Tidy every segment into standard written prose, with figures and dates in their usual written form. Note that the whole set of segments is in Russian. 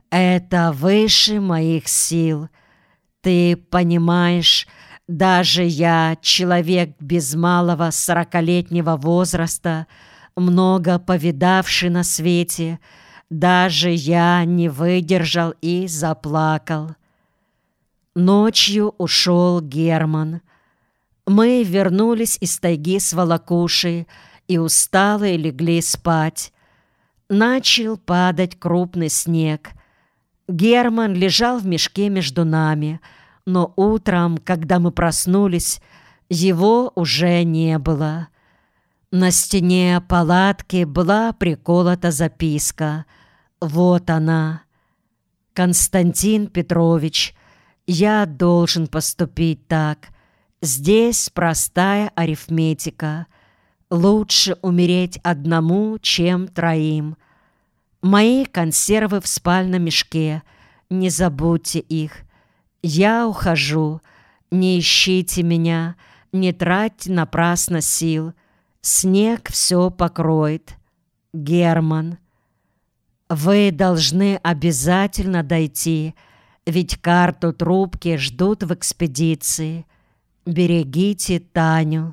Это выше моих сил. Ты понимаешь, даже я, человек без малого 40-летнего возраста, много повидавший на свете, даже я не выдержал и заплакал. Ночью ушел Герман. Мы вернулись из тайги с волокушей и усталые легли спать. Начал падать крупный снег. Герман лежал в мешке между нами, но утром, когда мы проснулись, его уже не было. На стене палатки была приколота записка. Вот она. «Константин Петрович, я должен поступить так. Здесь простая арифметика. Лучше умереть одному, чем троим. Мои консервы в спальном мешке. Не забудьте их. Я ухожу. Не ищите меня, не тратьте напрасно сил. Снег все покроет. Герман». Вы должны обязательно дойти, ведь карту трубки ждут в экспедиции. Берегите Таню.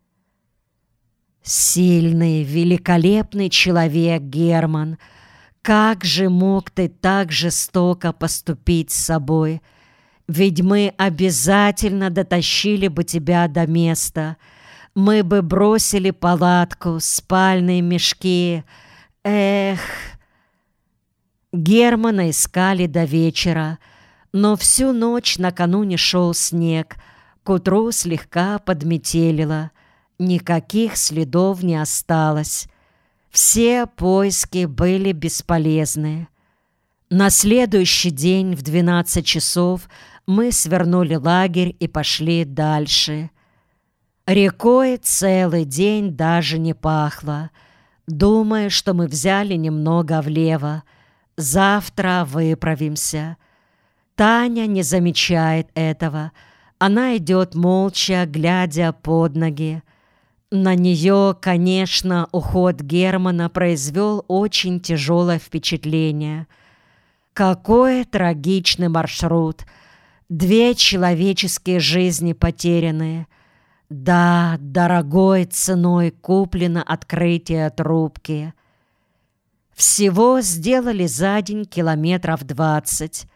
Сильный, великолепный человек, Герман. Как же мог ты так жестоко поступить с собой? Ведь мы обязательно дотащили бы тебя до места. Мы бы бросили палатку, спальные мешки. Эх! Германа искали до вечера, но всю ночь накануне шел снег. К утру слегка подметелило. Никаких следов не осталось. Все поиски были бесполезны. На следующий день в 12 часов мы свернули лагерь и пошли дальше. Рекой целый день даже не пахло. Думаю, что мы взяли немного влево. Завтра выправимся. Таня не замечает этого. Она идет молча, глядя под ноги. На нее, конечно, уход Германа произвел очень тяжелое впечатление. Какой трагичный маршрут! 2 человеческие жизни потеряны. Да, дорогой ценой куплено открытие трубки. Всего сделали за день километров 20.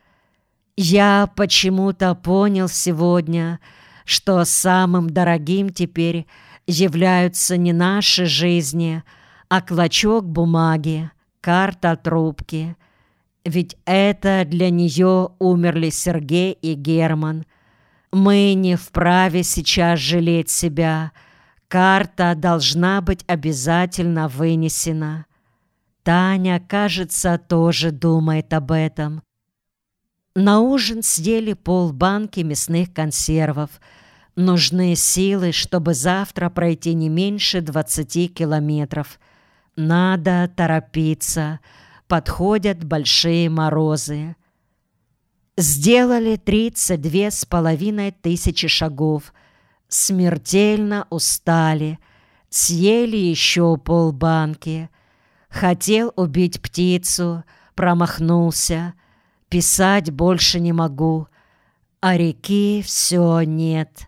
Я почему-то понял сегодня, что самым дорогим теперь являются не наши жизни, а клочок бумаги, карта трубки. Ведь это для нее умерли Сергей и Герман. Мы не вправе сейчас жалеть себя. Карта должна быть обязательно вынесена. Таня, кажется, тоже думает об этом. На ужин съели полбанки мясных консервов. Нужны силы, чтобы завтра пройти не меньше 20 километров. Надо торопиться. Подходят большие морозы. Сделали 32,5 тысячи шагов. Смертельно устали. Съели еще полбанки. Хотел убить птицу, промахнулся. Писать больше не могу, а реки все нет.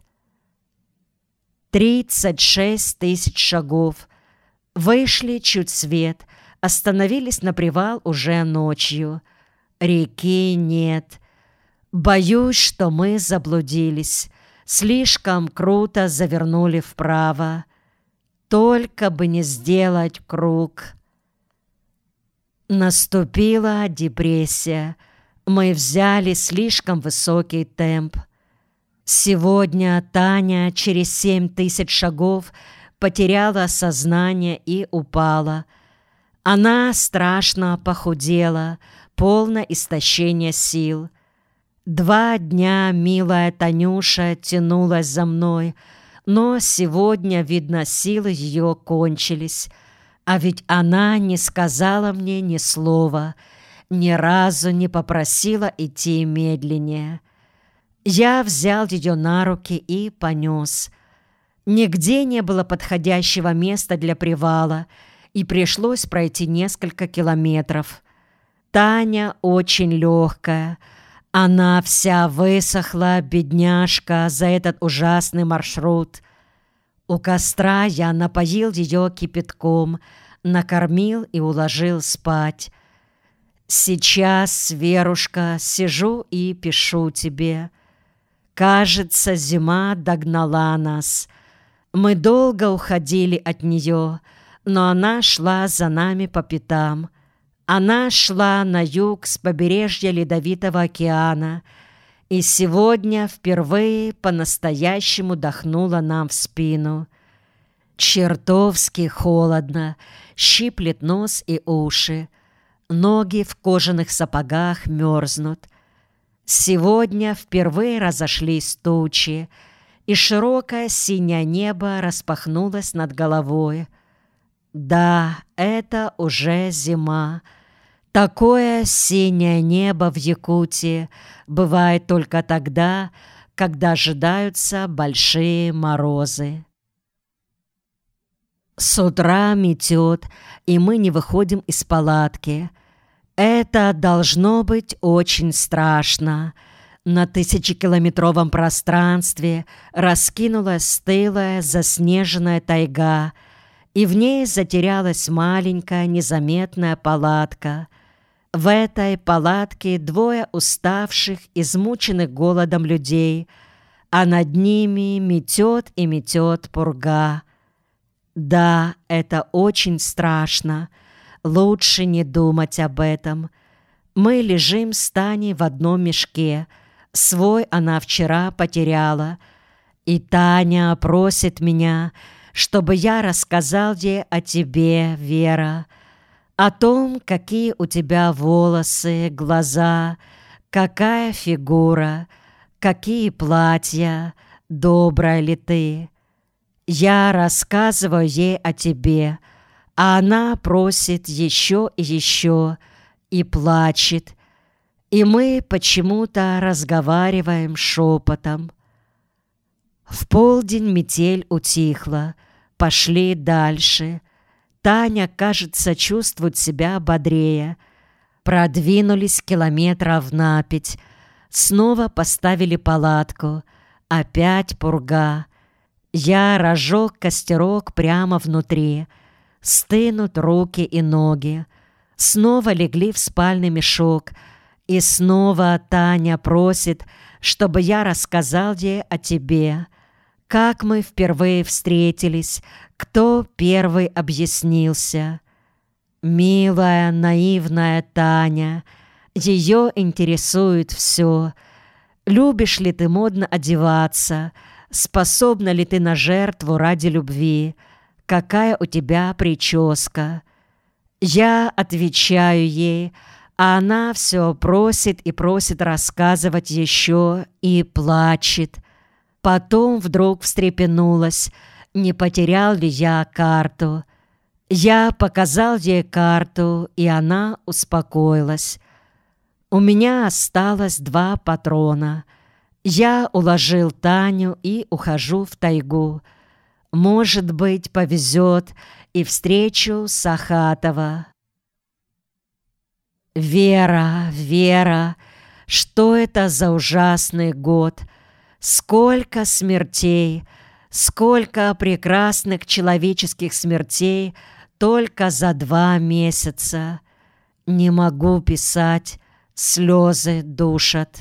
36 тысяч шагов. Вышли чуть свет, остановились на привал уже ночью. Реки нет. Боюсь, что мы заблудились. Слишком круто завернули вправо. Только бы не сделать круг. Наступила депрессия. Мы взяли слишком высокий темп. Сегодня Таня через 7 тысяч шагов потеряла сознание и упала. Она страшно похудела, полно истощения сил. 2 дня милая Танюша тянулась за мной, но сегодня, видно, силы ее кончились. А ведь она не сказала мне ни слова, ни разу не попросила идти медленнее. Я взял ее на руки и понес. Нигде не было подходящего места для привала, и пришлось пройти несколько километров. Таня очень легкая. Она вся высохла, бедняжка, за этот ужасный маршрут. У костра я напоил ее кипятком, накормил и уложил спать. Сейчас, Верушка, сижу и пишу тебе. Кажется, зима догнала нас. Мы долго уходили от нее, но она шла за нами по пятам. Она шла на юг с побережья Ледовитого океана и сегодня впервые по-настоящему дохнула нам в спину. Чертовски холодно, щиплет нос и уши. Ноги в кожаных сапогах мерзнут. Сегодня впервые разошлись тучи, и широкое синее небо распахнулось над головой. Да, это уже зима. Такое синее небо в Якутии бывает только тогда, когда ожидаются большие морозы. С утра метет, и мы не выходим из палатки. Это должно быть очень страшно. На 1000-километровом пространстве раскинулась стылая заснеженная тайга, и в ней затерялась маленькая незаметная палатка. В этой палатке 2 уставших, измученных голодом людей, а над ними метет и метет пурга. Да, это очень страшно. Лучше не думать об этом. Мы лежим с Таней в одном мешке. Свой она вчера потеряла. И Таня просит меня, чтобы я рассказал ей о тебе, Вера, о том, какие у тебя волосы, глаза, какая фигура, какие платья, добрая ли ты. Я рассказываю ей о тебе, а она просит еще и еще, и плачет, и мы почему-то разговариваем шепотом. В полдень метель утихла, пошли дальше. Таня, кажется, чувствует себя бодрее. Продвинулись километров на 5, снова поставили палатку, опять пурга. Я разжег костерок прямо внутри. Стынут руки и ноги. Снова легли в спальный мешок. И снова Таня просит, чтобы я рассказал ей о тебе. Как мы впервые встретились, кто первый объяснился. Милая, наивная Таня, ее интересует все. Любишь ли ты модно одеваться? Способна ли ты на жертву ради любви? Какая у тебя прическа? Я отвечаю ей, а она все просит и просит рассказывать еще и плачет. Потом вдруг встрепенулась, не потерял ли я карту. Я показал ей карту, и она успокоилась. У меня осталось 2 патрона. Я уложил Таню и ухожу в тайгу. Может быть, повезет и встречу Сахатова. Вера, Вера, что это за ужасный год? Сколько смертей, сколько прекрасных человеческих смертей только за 2 месяца. Не могу писать, слезы душат.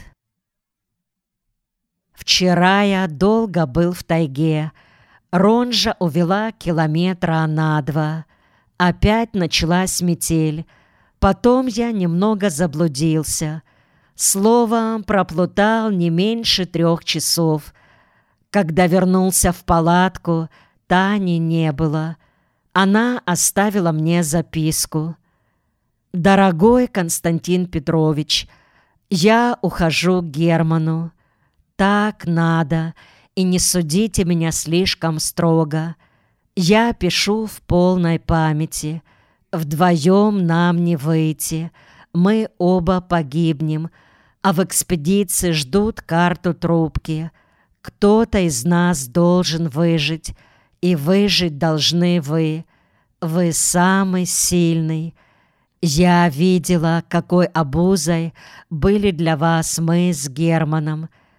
Вчера я долго был в тайге. Ронжа увела километра на 2. Опять началась метель. Потом я немного заблудился. Словом, проплутал не меньше 3 часов. Когда вернулся в палатку, Тани не было. Она оставила мне записку. «Дорогой Константин Петрович, я ухожу к Герману. Так надо, и не судите меня слишком строго. Я пишу в полной памяти. Вдвоем нам не выйти, мы оба погибнем, а в экспедиции ждут карту трубки. Кто-то из нас должен выжить, и выжить должны вы. Вы самый сильный. Я видела, какой обузой были для вас мы с Германом,